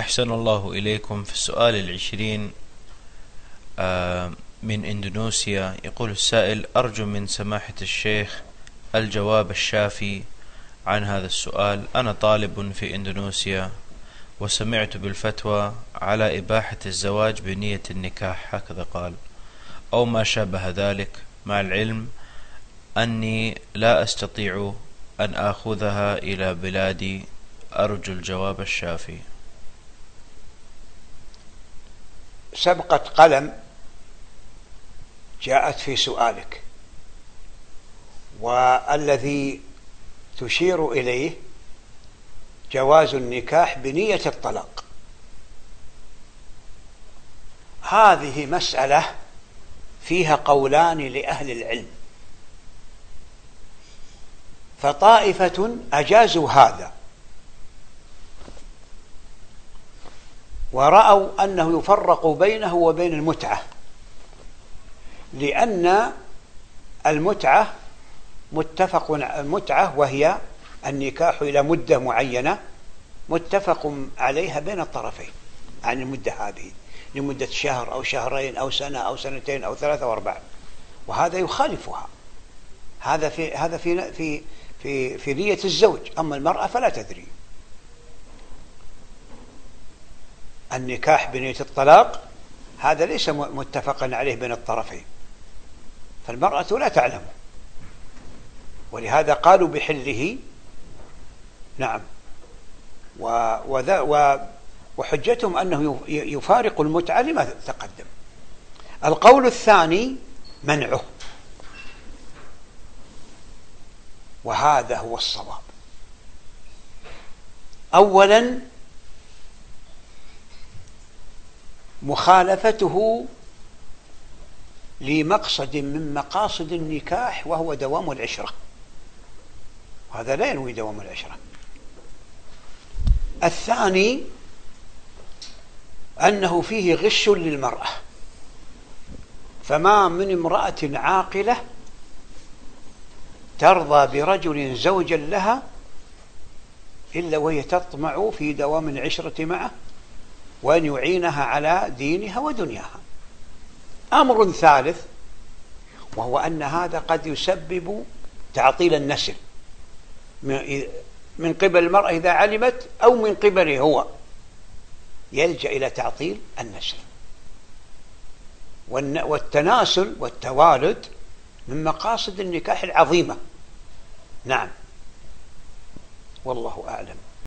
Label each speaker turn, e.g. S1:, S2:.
S1: أحسن الله إليكم. في السؤال 20 من إندونيسيا، يقول السائل: أرجو من سماحة الشيخ الجواب الشافي عن هذا السؤال. أنا طالب في إندونيسيا وسمعت بالفتوى على إباحة الزواج بنية النكاح، هكذا قال، أو ما شابه ذلك، مع العلم أني لا أستطيع أن آخذها إلى بلادي. أرجو الجواب الشافي.
S2: سبقة قلم جاءت في سؤالك، والذي تشير إليه جواز النكاح بنية الطلاق. هذه مسألة فيها قولان لأهل العلم، فطائفة أجازوا هذا ورأوا أنه يفرق بينه وبين المتعة، لأن المتعة المتعة وهي النكاح إلى مدة معينة متفق عليها بين الطرفين، عن المدة هذه لمدة شهر أو شهرين أو سنة أو سنتين أو 3 أو 4، وهذا يخالفها. هذا في نية الزوج، أما المرأة فلا تدري. النكاح بنية الطلاق هذا ليس متفقا عليه بين الطرفين، فالمرأة لا تعلم، ولهذا قالوا بحله. نعم. وحجتهم أنه يفارق المتعة لما تقدم. القول الثاني منعه، وهذا هو الصواب. أولا مخالفته لمقصد من مقاصد النكاح وهو دوام العشرة، وهذا لا ينوي دوام العشرة. الثاني أنه فيه غش للمرأة، فما من امرأة عاقلة ترضى برجل زوجا لها إلا وهي تطمع في دوام العشرة معه وأن يعينها على دينها ودنياها. أمر ثالث، وهو أن هذا قد يسبب تعطيل النسل من قبل المرأة إذا علمت، أو من قبله هو، يلجأ إلى تعطيل النسل. والتناسل والتوالد من مقاصد النكاح العظيمة. نعم، والله أعلم.